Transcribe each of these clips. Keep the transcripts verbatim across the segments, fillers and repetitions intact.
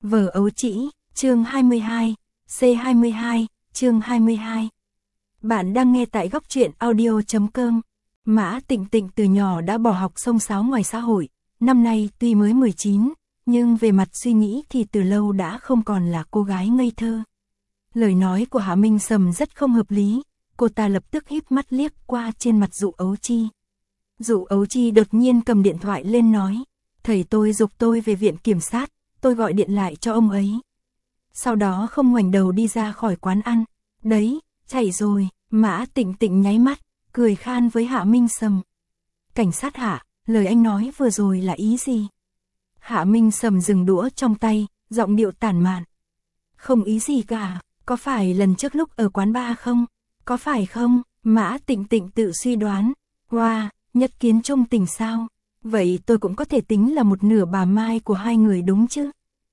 Vở ấu trĩ, chương hai mươi hai, C hai mươi hai, chương hai mươi hai. Bạn đang nghe tại góc truyện audio chấm com. Mã Tịnh Tịnh từ nhỏ đã bỏ học xông xáo ngoài xã hội, năm nay tuy mới mười chín, nhưng về mặt suy nghĩ thì từ lâu đã không còn là cô gái ngây thơ. Lời nói của Hạ Minh Sầm rất không hợp lý, cô ta lập tức híp mắt liếc qua trên mặt Dụ Ấu Chi. Dụ Ấu Chi đột nhiên cầm điện thoại lên nói, thầy tôi giục tôi về viện kiểm sát, tôi gọi điện lại cho ông ấy. Sau đó không ngoảnh đầu đi ra khỏi quán ăn. Đấy, chạy rồi. Mã Tịnh Tịnh nháy mắt, cười khan với Hạ Minh Sầm. Cảnh sát Hạ, lời anh nói vừa rồi là ý gì? Hạ Minh Sầm dừng đũa trong tay, giọng điệu tản mạn. Không ý gì cả, có phải lần trước lúc ở quán bar không? Có phải không? Mã Tịnh Tịnh tự suy đoán. Wow, nhất kiến trung tình sao? Vậy tôi cũng có thể tính là một nửa bà Mai của hai người đúng chứ?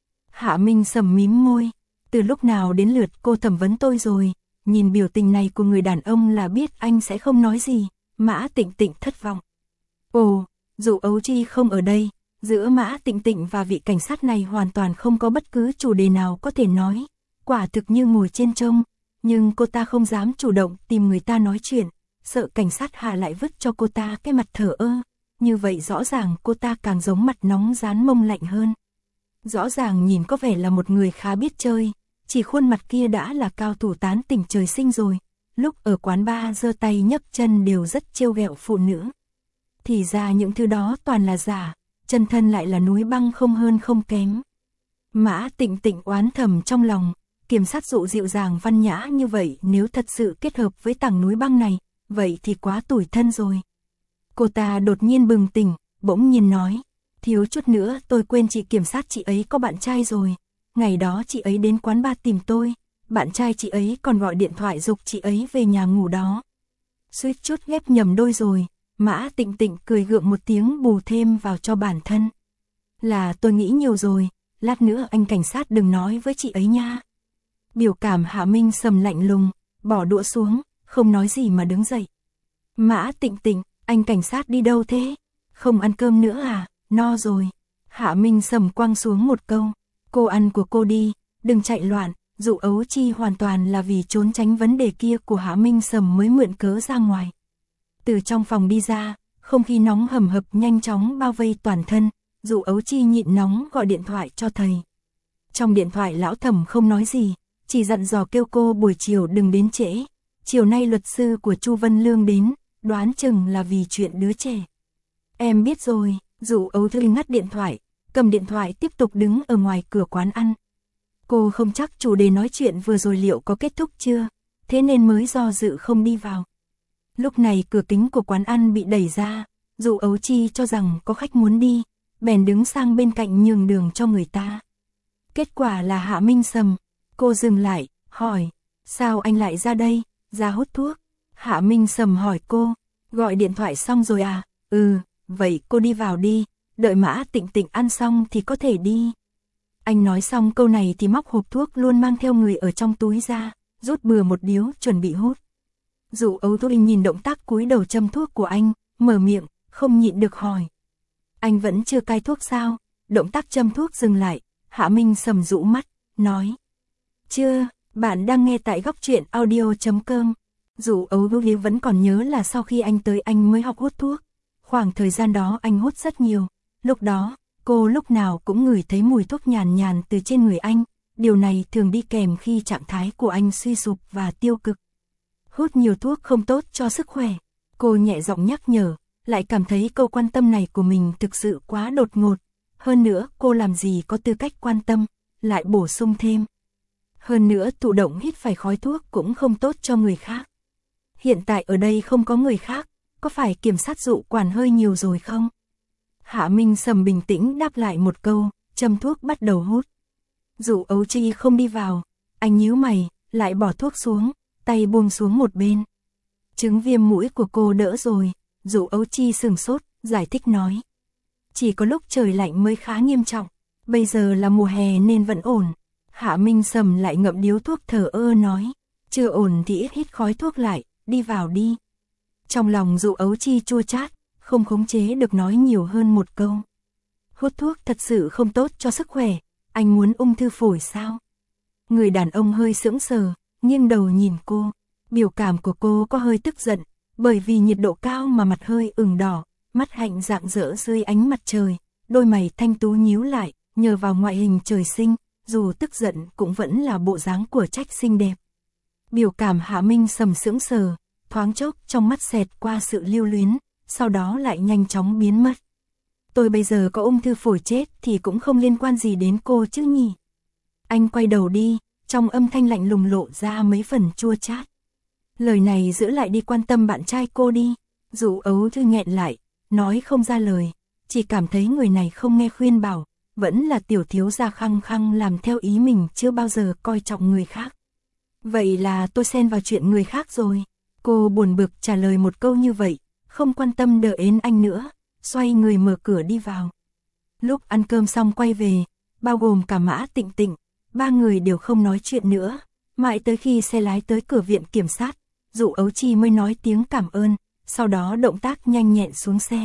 Hạ Minh Sầm mím môi. Từ lúc nào đến lượt cô thẩm vấn tôi rồi? Nhìn biểu tình này của người đàn ông là biết anh sẽ không nói gì. Mã Tịnh Tịnh thất vọng. Ồ, Dụ Ấu Chi không ở đây. Giữa Mã Tịnh Tịnh và vị cảnh sát này hoàn toàn không có bất cứ chủ đề nào có thể nói. Quả thực như ngồi trên trông. Nhưng cô ta không dám chủ động tìm người ta nói chuyện. Sợ cảnh sát Hạ lại vứt cho cô ta cái mặt thờ ơ. Như vậy rõ ràng cô ta càng giống mặt nóng rán mông lạnh hơn. Rõ ràng nhìn có vẻ là một người khá biết chơi, chỉ khuôn mặt kia đã là cao thủ tán tỉnh trời sinh rồi. Lúc ở quán bar giơ tay nhấc chân đều rất trêu ghẹo phụ nữ. Thì ra những thứ đó toàn là giả, chân thân lại là núi băng không hơn không kém. Mã Tịnh Tịnh oán thầm trong lòng, kiểm sát Dụ dịu dàng văn nhã như vậy nếu thật sự kết hợp với tảng núi băng này, vậy thì quá tủi thân rồi. Cô ta đột nhiên bừng tỉnh, bỗng nhiên nói, thiếu chút nữa tôi quên chị kiểm sát chị ấy có bạn trai rồi. Ngày đó chị ấy đến quán bar tìm tôi, bạn trai chị ấy còn gọi điện thoại giục chị ấy về nhà ngủ đó. Suýt chút ghép nhầm đôi rồi. Mã Tịnh Tịnh cười gượng một tiếng bù thêm vào cho bản thân. Là tôi nghĩ nhiều rồi, lát nữa anh cảnh sát đừng nói với chị ấy nha. Biểu cảm Hạ Minh Sầm lạnh lùng, bỏ đũa xuống, không nói gì mà đứng dậy. Mã Tịnh Tịnh, anh cảnh sát đi đâu thế? Không ăn cơm nữa à? No rồi. Hạ Minh Sầm quăng xuống một câu. Cô ăn của cô đi, đừng chạy loạn. Dụ Ấu Chi hoàn toàn là vì trốn tránh vấn đề kia của Hạ Minh Sầm mới mượn cớ ra ngoài. Từ trong phòng đi ra, không khí nóng hầm hập nhanh chóng bao vây toàn thân. Dụ Ấu Chi nhịn nóng gọi điện thoại cho thầy. Trong điện thoại lão thẩm không nói gì, chỉ dặn dò kêu cô buổi chiều đừng đến trễ. Chiều nay luật sư của Chu Vân Lương đến, đoán chừng là vì chuyện đứa trẻ. Em biết rồi. Dụ Ấu Thư ngắt điện thoại, cầm điện thoại tiếp tục đứng ở ngoài cửa quán ăn. Cô không chắc chủ đề nói chuyện vừa rồi liệu có kết thúc chưa, thế nên mới do dự không đi vào. Lúc này cửa kính của quán ăn bị đẩy ra, Dụ Ấu Chi cho rằng có khách muốn đi, bèn đứng sang bên cạnh nhường đường cho người ta. Kết quả là Hạ Minh Sầm. Cô dừng lại, hỏi, sao anh lại ra đây, ra hút thuốc? Hạ Minh Sầm hỏi cô, gọi điện thoại xong rồi à? Ừ. Vậy cô đi vào đi, đợi Mã Tịnh Tịnh ăn xong thì có thể đi. Anh nói xong câu này thì móc hộp thuốc luôn mang theo người ở trong túi ra, rút bừa một điếu chuẩn bị hút. Dụ Ấu Thu nhìn động tác cúi đầu châm thuốc của anh, mở miệng, không nhịn được hỏi. Anh vẫn chưa cai thuốc sao? Động tác châm thuốc dừng lại, Hạ Minh Sầm rũ mắt, nói. Chưa, bạn đang nghe tại góc truyện audio chấm com. Dụ Ấu Thu vẫn còn nhớ là sau khi anh tới anh mới học hút thuốc. Khoảng thời gian đó anh hút rất nhiều, lúc đó, cô lúc nào cũng ngửi thấy mùi thuốc nhàn nhàn từ trên người anh, điều này thường đi kèm khi trạng thái của anh suy sụp và tiêu cực. Hút nhiều thuốc không tốt cho sức khỏe, cô nhẹ giọng nhắc nhở, lại cảm thấy câu quan tâm này của mình thực sự quá đột ngột, hơn nữa cô làm gì có tư cách quan tâm, lại bổ sung thêm. Hơn nữa thụ động hít phải khói thuốc cũng không tốt cho người khác. Hiện tại ở đây không có người khác. Có phải kiểm sát Dụ quản hơi nhiều rồi không? Hạ Minh Sầm bình tĩnh đáp lại một câu, châm thuốc bắt đầu hút. Dụ Ấu Chi không đi vào, anh nhíu mày, lại bỏ thuốc xuống, tay buông xuống một bên. Chứng viêm mũi của cô đỡ rồi, Dụ Ấu Chi sừng sốt, giải thích nói. Chỉ có lúc trời lạnh mới khá nghiêm trọng, bây giờ là mùa hè nên vẫn ổn. Hạ Minh Sầm lại ngậm điếu thuốc thở ơ nói, chưa ổn thì ít hít khói thuốc lại, đi vào đi. Trong lòng Dụ Ấu Chi chua chát, không khống chế được nói nhiều hơn một câu. Hút thuốc thật sự không tốt cho sức khỏe, anh muốn ung thư phổi sao? Người đàn ông hơi sững sờ, nghiêng đầu nhìn cô. Biểu cảm của cô có hơi tức giận, bởi vì nhiệt độ cao mà mặt hơi ửng đỏ, mắt hạnh rạng rỡ dưới ánh mặt trời, đôi mày thanh tú nhíu lại, nhờ vào ngoại hình trời sinh, dù tức giận cũng vẫn là bộ dáng của trách xinh đẹp. Biểu cảm Hạ Minh Sầm sững sờ, thoáng chốc trong mắt xẹt qua sự lưu luyến, sau đó lại nhanh chóng biến mất. Tôi bây giờ có ung thư phổi chết thì cũng không liên quan gì đến cô chứ nhỉ? Anh quay đầu đi, trong âm thanh lạnh lùng lộ ra mấy phần chua chát. Lời này giữ lại đi quan tâm bạn trai cô đi. Dụ Ấu Thư nghẹn lại, nói không ra lời, chỉ cảm thấy người này không nghe khuyên bảo, vẫn là tiểu thiếu gia khăng khăng làm theo ý mình, chưa bao giờ coi trọng người khác. Vậy là tôi xen vào chuyện người khác rồi. Cô buồn bực trả lời một câu như vậy, không quan tâm đợi đến anh nữa, xoay người mở cửa đi vào. Lúc ăn cơm xong quay về, bao gồm cả Mã Tịnh Tịnh, ba người đều không nói chuyện nữa, mãi tới khi xe lái tới cửa viện kiểm sát, Dụ Ấu Chi mới nói tiếng cảm ơn, sau đó động tác nhanh nhẹn xuống xe.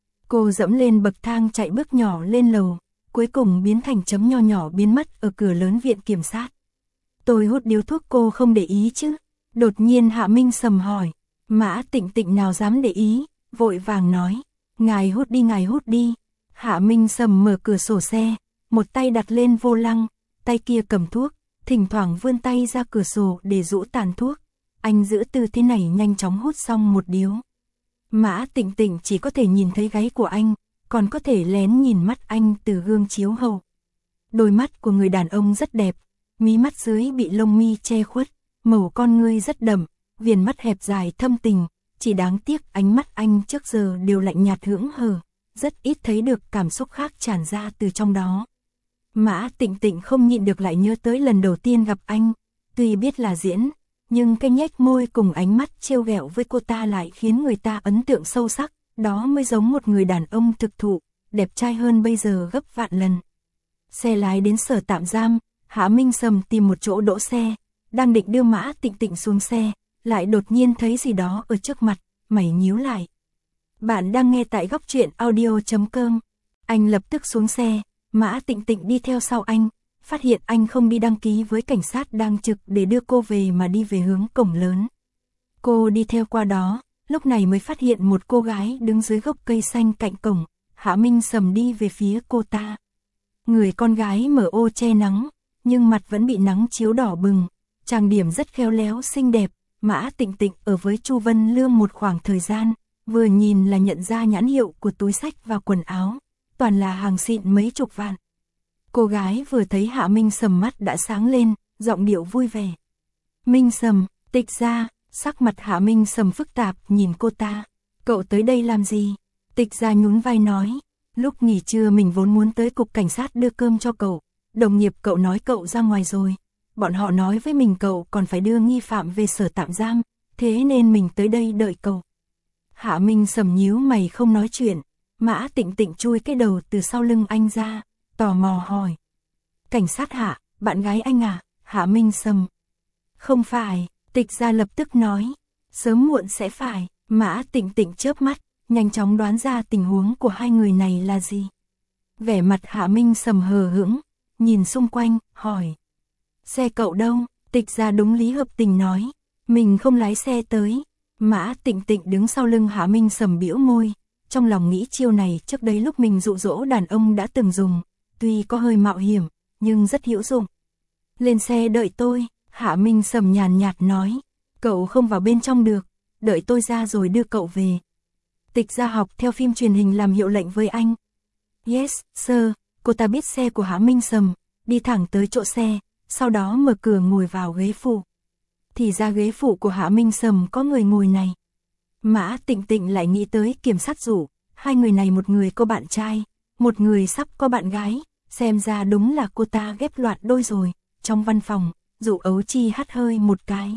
Cô dẫm lên bậc thang chạy bước nhỏ lên lầu, cuối cùng biến thành chấm nho nhỏ biến mất ở cửa lớn viện kiểm sát. Tôi hút điếu thuốc cô không để ý chứ? Đột nhiên Hạ Minh Sầm hỏi. Mã Tịnh Tịnh nào dám để ý, vội vàng nói. Ngài hút đi, ngài hút đi. Hạ Minh Sầm mở cửa sổ xe, một tay đặt lên vô lăng, tay kia cầm thuốc, thỉnh thoảng vươn tay ra cửa sổ để rũ tàn thuốc. Anh giữ tư thế này nhanh chóng hút xong một điếu. Mã Tịnh Tịnh chỉ có thể nhìn thấy gáy của anh, còn có thể lén nhìn mắt anh từ gương chiếu hậu. Đôi mắt của người đàn ông rất đẹp, mí mắt dưới bị lông mi che khuất, màu con ngươi rất đậm, viền mắt hẹp dài thâm tình, chỉ đáng tiếc ánh mắt anh trước giờ đều lạnh nhạt hững hờ, rất ít thấy được cảm xúc khác tràn ra từ trong đó. Mã Tịnh Tịnh không nhịn được lại nhớ tới lần đầu tiên gặp anh, tuy biết là diễn, nhưng cái nhếch môi cùng ánh mắt trêu ghẹo với cô ta lại khiến người ta ấn tượng sâu sắc, đó mới giống một người đàn ông thực thụ, đẹp trai hơn bây giờ gấp vạn lần. Xe lái đến sở tạm giam, Hạ Minh Sầm tìm một chỗ đỗ xe, đang định đưa Mã Tịnh Tịnh xuống xe, lại đột nhiên thấy gì đó ở trước mặt, mày nhíu lại. Bạn đang nghe tại góc truyện audio chấm com. Anh lập tức xuống xe, Mã Tịnh Tịnh đi theo sau anh, phát hiện anh không đi đăng ký với cảnh sát đang trực để đưa cô về mà đi về hướng cổng lớn. Cô đi theo qua đó, lúc này mới phát hiện một cô gái đứng dưới gốc cây xanh cạnh cổng, Hạ Minh Sầm đi về phía cô ta. Người con gái mở ô che nắng, nhưng mặt vẫn bị nắng chiếu đỏ bừng, trang điểm rất khéo léo xinh đẹp. Mã Tịnh Tịnh ở với Chu Vân Lương một khoảng thời gian, vừa nhìn là nhận ra nhãn hiệu của túi xách và quần áo, toàn là hàng xịn mấy chục vạn. Cô gái vừa thấy Hạ Minh Sầm mắt đã sáng lên, giọng điệu vui vẻ. Minh Sầm, Tịch gia. Sắc mặt Hạ Minh Sầm phức tạp nhìn cô ta. Cậu tới đây làm gì? Tịch gia nhún vai nói. Lúc nghỉ trưa mình vốn muốn tới cục cảnh sát đưa cơm cho cậu. Đồng nghiệp cậu nói cậu ra ngoài rồi. Bọn họ nói với mình cậu còn phải đưa nghi phạm về sở tạm giam. Thế nên mình tới đây đợi cậu. Hạ Minh Sầm nhíu mày không nói chuyện. Mã Tịnh Tịnh chui cái đầu từ sau lưng anh ra, tò mò hỏi. Cảnh sát Hạ, bạn gái anh à? Hạ Minh Sầm. Không phải. Tịch gia lập tức nói, sớm muộn sẽ phải. Mã Tịnh Tịnh chớp mắt, nhanh chóng đoán ra tình huống của hai người này là gì. Vẻ mặt Hạ Minh Sầm hờ hững, nhìn xung quanh, hỏi. Xe cậu đâu? Tịch gia đúng lý hợp tình nói, mình không lái xe tới. Mã Tịnh Tịnh đứng sau lưng Hạ Minh Sầm bĩu môi, trong lòng nghĩ chiêu này trước đấy lúc mình dụ dỗ đàn ông đã từng dùng, tuy có hơi mạo hiểm, nhưng rất hữu dụng. Lên xe đợi tôi. Hạ Minh Sầm nhàn nhạt nói, cậu không vào bên trong được, đợi tôi ra rồi đưa cậu về. Tịch gia học theo phim truyền hình làm hiệu lệnh với anh. Yes, sir. Cô ta biết xe của Hạ Minh Sầm, đi thẳng tới chỗ xe, sau đó mở cửa ngồi vào ghế phụ. Thì ra ghế phụ của Hạ Minh Sầm có người ngồi này. Mã Tịnh Tịnh lại nghĩ tới kiểm sát Dụ, hai người này một người có bạn trai, một người sắp có bạn gái, xem ra đúng là cô ta ghép loạt đôi rồi. Trong văn phòng, Dụ Ấu Chi hắt hơi một cái.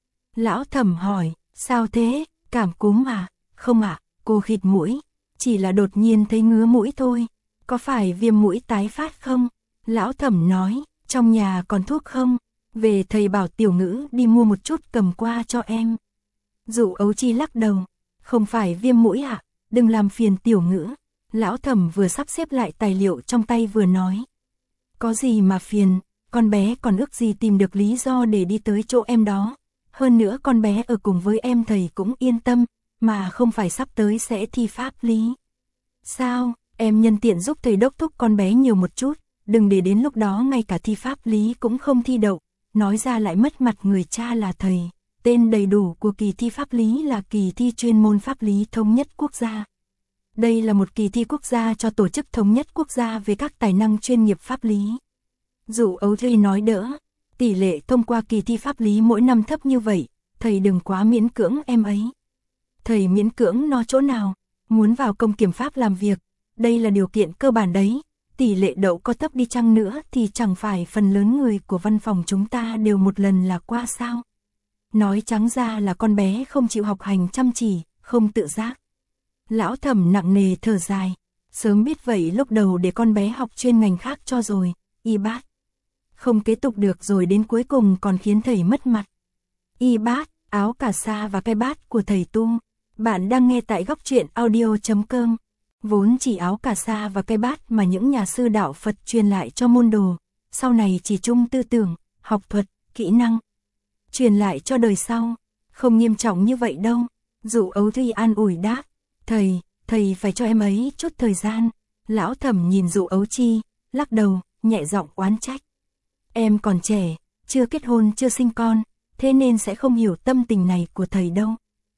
Lão Thẩm hỏi, sao thế, cảm cúm à? Không ạ, à, cô khịt mũi, chỉ là đột nhiên thấy ngứa mũi thôi. Có phải viêm mũi tái phát không? Lão Thẩm nói, trong nhà còn thuốc không? Về thầy bảo Tiểu Ngữ đi mua một chút cầm qua cho em. Dụ Ấu Chi lắc đầu, không phải viêm mũi ạ, à? Đừng làm phiền Tiểu Ngữ. Lão Thẩm vừa sắp xếp lại tài liệu trong tay vừa nói. Có gì mà phiền, con bé còn ước gì tìm được lý do để đi tới chỗ em đó. Hơn nữa con bé ở cùng với em thầy cũng yên tâm, mà không phải sắp tới sẽ thi pháp lý. Sao, em nhân tiện giúp thầy đốc thúc con bé nhiều một chút, đừng để đến lúc đó ngay cả thi pháp lý cũng không thi đậu, nói ra lại mất mặt người cha là thầy. Tên đầy đủ của kỳ thi pháp lý là kỳ thi chuyên môn pháp lý thống nhất quốc gia. Đây là một kỳ thi quốc gia cho tổ chức thống nhất quốc gia về các tài năng chuyên nghiệp pháp lý. Dụ Ấu Thầy nói đỡ, tỷ lệ thông qua kỳ thi pháp lý mỗi năm thấp như vậy, thầy đừng quá miễn cưỡng em ấy. Thầy miễn cưỡng nó chỗ nào, muốn vào công kiểm pháp làm việc, đây là điều kiện cơ bản đấy. Tỷ lệ đậu có thấp đi chăng nữa thì chẳng phải phần lớn người của văn phòng chúng ta đều một lần là qua sao. Nói trắng ra là con bé không chịu học hành chăm chỉ, không tự giác. Lão Thẩm nặng nề thở dài, sớm biết vậy lúc đầu để con bé học chuyên ngành khác cho rồi, y bát. Không kế tục được rồi đến cuối cùng còn khiến thầy mất mặt. Y bát, áo cà sa và cái bát của thầy tu. Bạn đang nghe tại góc truyện audio chấm com. Vốn chỉ áo cà sa và cái bát mà những nhà sư đạo Phật truyền lại cho môn đồ, sau này chỉ chung tư tưởng, học thuật, kỹ năng. Truyền lại cho đời sau, không nghiêm trọng như vậy đâu. Dụ Ấu Thầy an ủi đáp, thầy, thầy phải cho em ấy chút thời gian. Lão Thẩm nhìn Dụ Ấu Chi, lắc đầu, nhẹ giọng oán trách. Em còn trẻ, chưa kết hôn chưa sinh con, thế nên sẽ không hiểu tâm tình này của thầy đâu.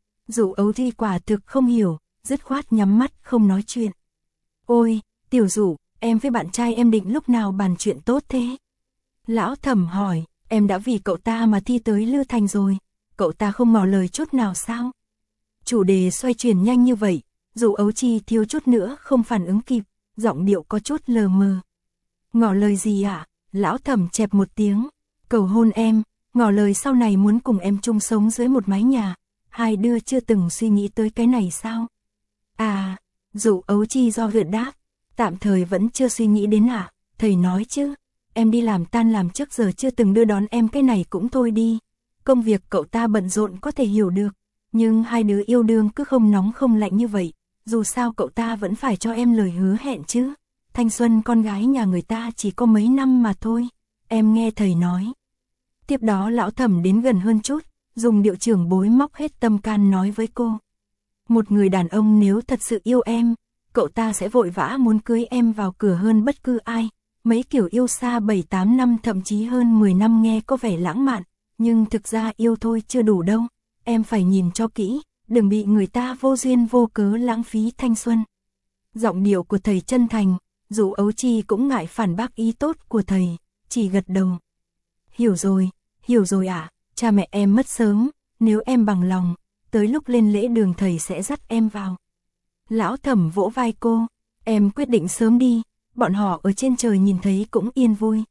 Dụ Ấu Thi quả thực không hiểu, dứt khoát nhắm mắt không nói chuyện. Ôi, Tiểu Dụ, em với bạn trai em định lúc nào bàn chuyện tốt thế? Lão Thẩm hỏi, em đã vì cậu ta mà thi tới Lư Thành rồi, cậu ta không ngỏ lời chút nào sao? Chủ đề xoay chuyển nhanh như vậy, Dụ Ấu Chi thiếu chút nữa không phản ứng kịp, giọng điệu có chút lờ mờ. Ngỏ lời gì ạ? À? Lão Thẩm chẹp một tiếng, cầu hôn em, ngỏ lời sau này muốn cùng em chung sống dưới một mái nhà. Hai đứa chưa từng suy nghĩ tới cái này sao? À, Dụ Ấu Chi do dự đáp, tạm thời vẫn chưa suy nghĩ đến ạ, à? Thầy nói chứ, em đi làm tan làm trước giờ chưa từng đưa đón em, cái này cũng thôi đi. Công việc cậu ta bận rộn có thể hiểu được, nhưng hai đứa yêu đương cứ không nóng không lạnh như vậy, dù sao cậu ta vẫn phải cho em lời hứa hẹn chứ. Thanh xuân con gái nhà người ta chỉ có mấy năm mà thôi, em nghe thầy nói. Tiếp đó Lão Thẩm đến gần hơn chút, dùng điệu trưởng bối móc hết tâm can nói với cô. Một người đàn ông nếu thật sự yêu em, cậu ta sẽ vội vã muốn cưới em vào cửa hơn bất cứ ai. Mấy kiểu yêu xa bảy tám năm thậm chí hơn mười năm nghe có vẻ lãng mạn, nhưng thực ra yêu thôi chưa đủ đâu. Em phải nhìn cho kỹ, đừng bị người ta vô duyên vô cớ lãng phí thanh xuân. Giọng điệu của thầy chân thành, Dụ Ấu Chi cũng ngại phản bác ý tốt của thầy, chỉ gật đầu. Hiểu rồi, hiểu rồi ạ, à, cha mẹ em mất sớm, nếu em bằng lòng, tới lúc lên lễ đường thầy sẽ dắt em vào. Lão Thẩm vỗ vai cô, em quyết định sớm đi, bọn họ ở trên trời nhìn thấy cũng yên vui.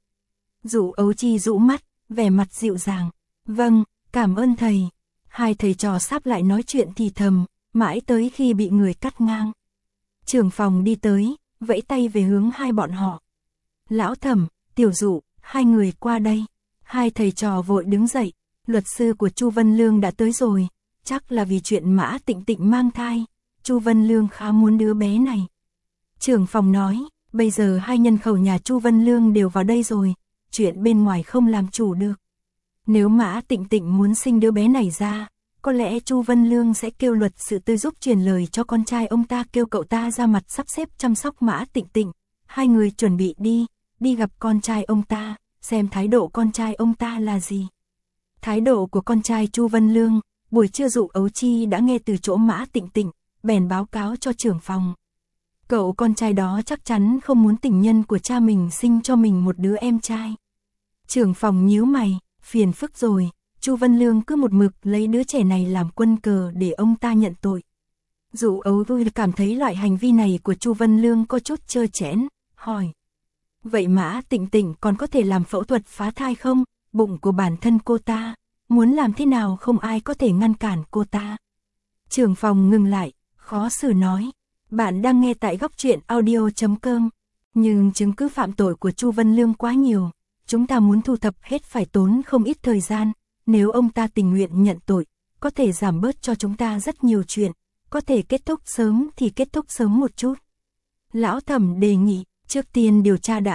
Dụ Ấu Chi rũ mắt, vẻ mặt dịu dàng, vâng, cảm ơn thầy. Hai thầy trò sắp lại nói chuyện thì thầm, mãi tới khi bị người cắt ngang. Trưởng phòng đi tới, vẫy tay về hướng hai bọn họ. Lão Thẩm, Tiểu Dụ, hai người qua đây. Hai thầy trò vội đứng dậy, luật sư của Chu Vân Lương đã tới rồi, chắc là vì chuyện Mã Tịnh Tịnh mang thai, Chu Vân Lương khá muốn đứa bé này. Trưởng phòng nói, bây giờ hai nhân khẩu nhà Chu Vân Lương đều vào đây rồi, chuyện bên ngoài không làm chủ được. Nếu Mã Tịnh Tịnh muốn sinh đứa bé này ra, có lẽ Chu Vân Lương sẽ kêu luật sự tư giúp truyền lời cho con trai ông ta kêu cậu ta ra mặt sắp xếp chăm sóc Mã Tịnh Tịnh. Hai người chuẩn bị đi, đi gặp con trai ông ta, xem thái độ con trai ông ta là gì. Thái độ của con trai Chu Vân Lương, buổi trưa Dụ Ấu Chi đã nghe từ chỗ Mã Tịnh Tịnh, bèn báo cáo cho trưởng phòng. Cậu con trai đó chắc chắn không muốn tình nhân của cha mình sinh cho mình một đứa em trai. Trưởng phòng nhíu mày, phiền phức rồi, Chu Vân Lương cứ một mực lấy đứa trẻ này làm quân cờ để ông ta nhận tội. Dụ Ấu Vui cảm thấy loại hành vi này của Chu Vân Lương có chút trơ trẽn, hỏi. Vậy Mã Tịnh Tịnh còn có thể làm phẫu thuật phá thai không? Bụng của bản thân cô ta, muốn làm thế nào không ai có thể ngăn cản cô ta. Trưởng phòng ngừng lại, khó xử nói. Bạn đang nghe tại góc truyện audio chấm com. Nhưng chứng cứ phạm tội của Chu Vân Lương quá nhiều, chúng ta muốn thu thập hết phải tốn không ít thời gian. Nếu ông ta tình nguyện nhận tội, có thể giảm bớt cho chúng ta rất nhiều chuyện, có thể kết thúc sớm thì kết thúc sớm một chút. Lão Thẩm đề nghị, trước tiên điều tra đã,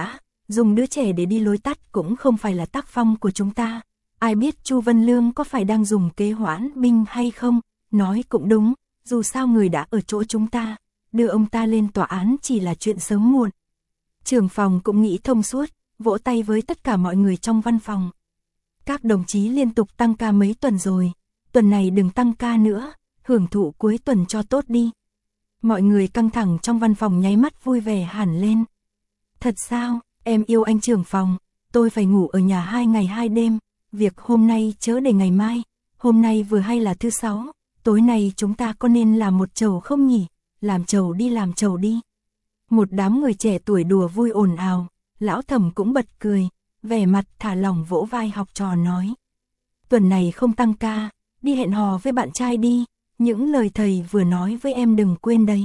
dùng đứa trẻ để đi lối tắt cũng không phải là tác phong của chúng ta. Ai biết Chu Vân Lương có phải đang dùng kế hoãn binh hay không, nói cũng đúng, dù sao người đã ở chỗ chúng ta, đưa ông ta lên tòa án chỉ là chuyện sớm muộn. Trưởng phòng cũng nghĩ thông suốt, vỗ tay với tất cả mọi người trong văn phòng. Các đồng chí liên tục tăng ca mấy tuần rồi, tuần này đừng tăng ca nữa, hưởng thụ cuối tuần cho tốt đi. Mọi người căng thẳng trong văn phòng nháy mắt vui vẻ hẳn lên. Thật sao, em yêu anh trưởng phòng, tôi phải ngủ ở nhà hai ngày hai đêm, việc hôm nay chớ để ngày mai, hôm nay vừa hay là thứ sáu, tối nay chúng ta có nên làm một chầu không nhỉ, làm chầu đi làm chầu đi. Một đám người trẻ tuổi đùa vui ồn ào, lão Thẩm cũng bật cười, vẻ mặt thả lỏng vỗ vai học trò nói. Tuần này không tăng ca, đi hẹn hò với bạn trai đi, những lời thầy vừa nói với em đừng quên đấy.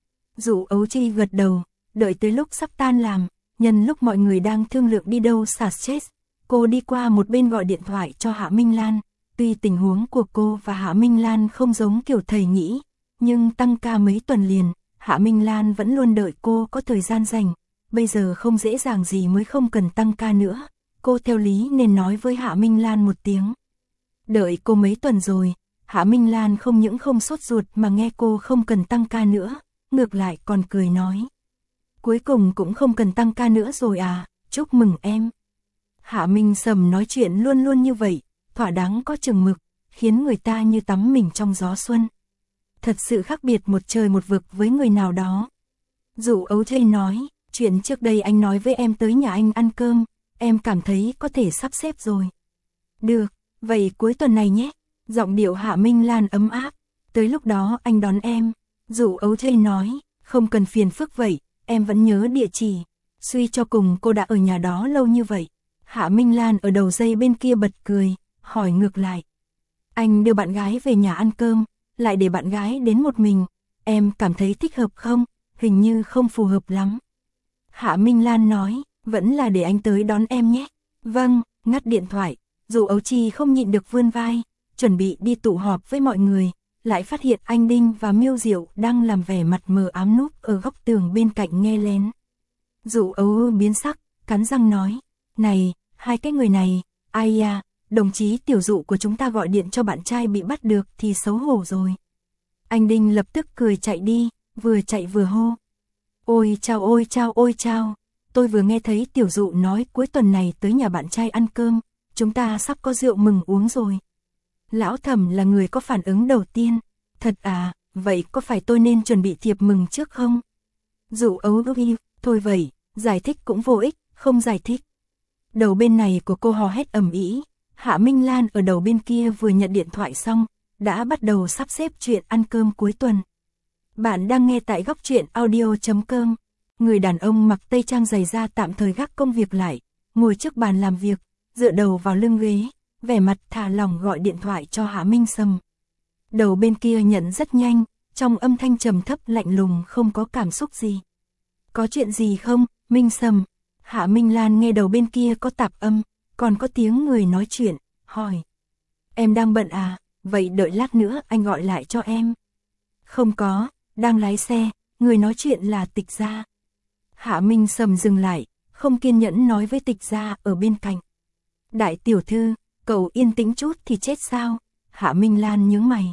Dụ Ấu Chi gật đầu, đợi tới lúc sắp tan làm, nhân lúc mọi người đang thương lượng đi đâu xả stress, cô đi qua một bên gọi điện thoại cho Hạ Minh Lan. Tuy tình huống của cô và Hạ Minh Lan không giống kiểu thầy nghĩ, nhưng tăng ca mấy tuần liền, Hạ Minh Lan vẫn luôn đợi cô có thời gian rảnh. Bây giờ không dễ dàng gì mới không cần tăng ca nữa, cô theo lý nên nói với Hạ Minh Lan một tiếng. Đợi cô mấy tuần rồi, Hạ Minh Lan không những không sốt ruột mà nghe cô không cần tăng ca nữa, ngược lại còn cười nói. Cuối cùng cũng không cần tăng ca nữa rồi à, chúc mừng em. Hạ Minh Sầm nói chuyện luôn luôn như vậy, thỏa đáng có chừng mực, khiến người ta như tắm mình trong gió xuân. Thật sự khác biệt một trời một vực với người nào đó. Dụ Ấu Chi nói, chuyện trước đây anh nói với em tới nhà anh ăn cơm, em cảm thấy có thể sắp xếp rồi. Được, vậy cuối tuần này nhé. Giọng điệu Hạ Minh Lan ấm áp, tới lúc đó anh đón em. Dụ Ấu Chi nói, không cần phiền phức vậy, em vẫn nhớ địa chỉ. Suy cho cùng cô đã ở nhà đó lâu như vậy. Hạ Minh Lan ở đầu dây bên kia bật cười, hỏi ngược lại. Anh đưa bạn gái về nhà ăn cơm, lại để bạn gái đến một mình, em cảm thấy thích hợp không? Hình như không phù hợp lắm. Hạ Minh Lan nói, vẫn là để anh tới đón em nhé. Vâng, ngắt điện thoại, Dụ Ấu Chi không nhịn được vươn vai, chuẩn bị đi tụ họp với mọi người, lại phát hiện anh Đinh và Miêu Diệu đang làm vẻ mặt mờ ám núp ở góc tường bên cạnh nghe lén. Dụ Ấu biến sắc, cắn răng nói, này, hai cái người này, ai à, đồng chí tiểu Dụ của chúng ta gọi điện cho bạn trai bị bắt được thì xấu hổ rồi. Anh Đinh lập tức cười chạy đi, vừa chạy vừa hô. Ôi chao ôi chao ôi chao, tôi vừa nghe thấy tiểu Dụ nói cuối tuần này tới nhà bạn trai ăn cơm, chúng ta sắp có rượu mừng uống rồi. Lão Thẩm là người có phản ứng đầu tiên, thật à, vậy có phải tôi nên chuẩn bị thiệp mừng trước không? Dụ Ấu Chi, thôi vậy, giải thích cũng vô ích, không giải thích. Đầu bên này của cô hò hét ầm ĩ, Hạ Minh Lan ở đầu bên kia vừa nhận điện thoại xong, đã bắt đầu sắp xếp chuyện ăn cơm cuối tuần. Bạn đang nghe tại góc truyện audio chấm com. Người đàn ông mặc tây trang dày da tạm thời gác công việc lại, ngồi trước bàn làm việc, dựa đầu vào lưng ghế, vẻ mặt thả lỏng gọi điện thoại cho Hạ Minh Sầm. Đầu bên kia nhận rất nhanh, trong âm thanh trầm thấp lạnh lùng không có cảm xúc gì. Có chuyện gì không, Minh Sầm? Hạ Minh Lan nghe đầu bên kia có tạp âm, còn có tiếng người nói chuyện, hỏi. Em đang bận à, vậy đợi lát nữa anh gọi lại cho em. Không có, đang lái xe, người nói chuyện là Tịch Gia. Hạ Minh Sầm dừng lại, không kiên nhẫn nói với Tịch Gia ở bên cạnh. Đại tiểu thư, cậu yên tĩnh chút thì chết sao? Hạ Minh Lan nhướng mày.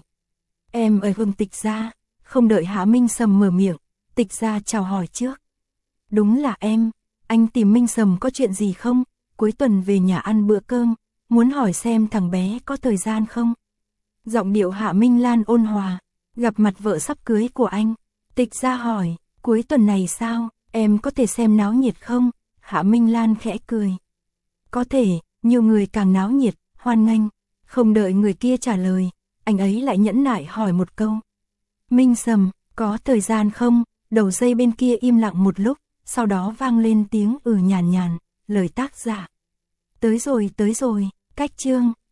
Em ở vương Tịch Gia, không đợi Hạ Minh Sầm mở miệng, Tịch Gia chào hỏi trước. Đúng là em, anh tìm Minh Sầm có chuyện gì không? Cuối tuần về nhà ăn bữa cơm, muốn hỏi xem thằng bé có thời gian không? Giọng điệu Hạ Minh Lan ôn hòa, gặp mặt vợ sắp cưới của anh. Tịch Gia hỏi, cuối tuần này sao, em có thể xem náo nhiệt không? Hạ Minh Lan khẽ cười. Có thể, nhiều người càng náo nhiệt, hoan nghênh. Không đợi người kia trả lời, anh ấy lại nhẫn nại hỏi một câu. Minh Sầm, có thời gian không? Đầu dây bên kia im lặng một lúc, sau đó vang lên tiếng ừ nhàn nhàn, lời tác giả. Tới rồi tới rồi, cách chương.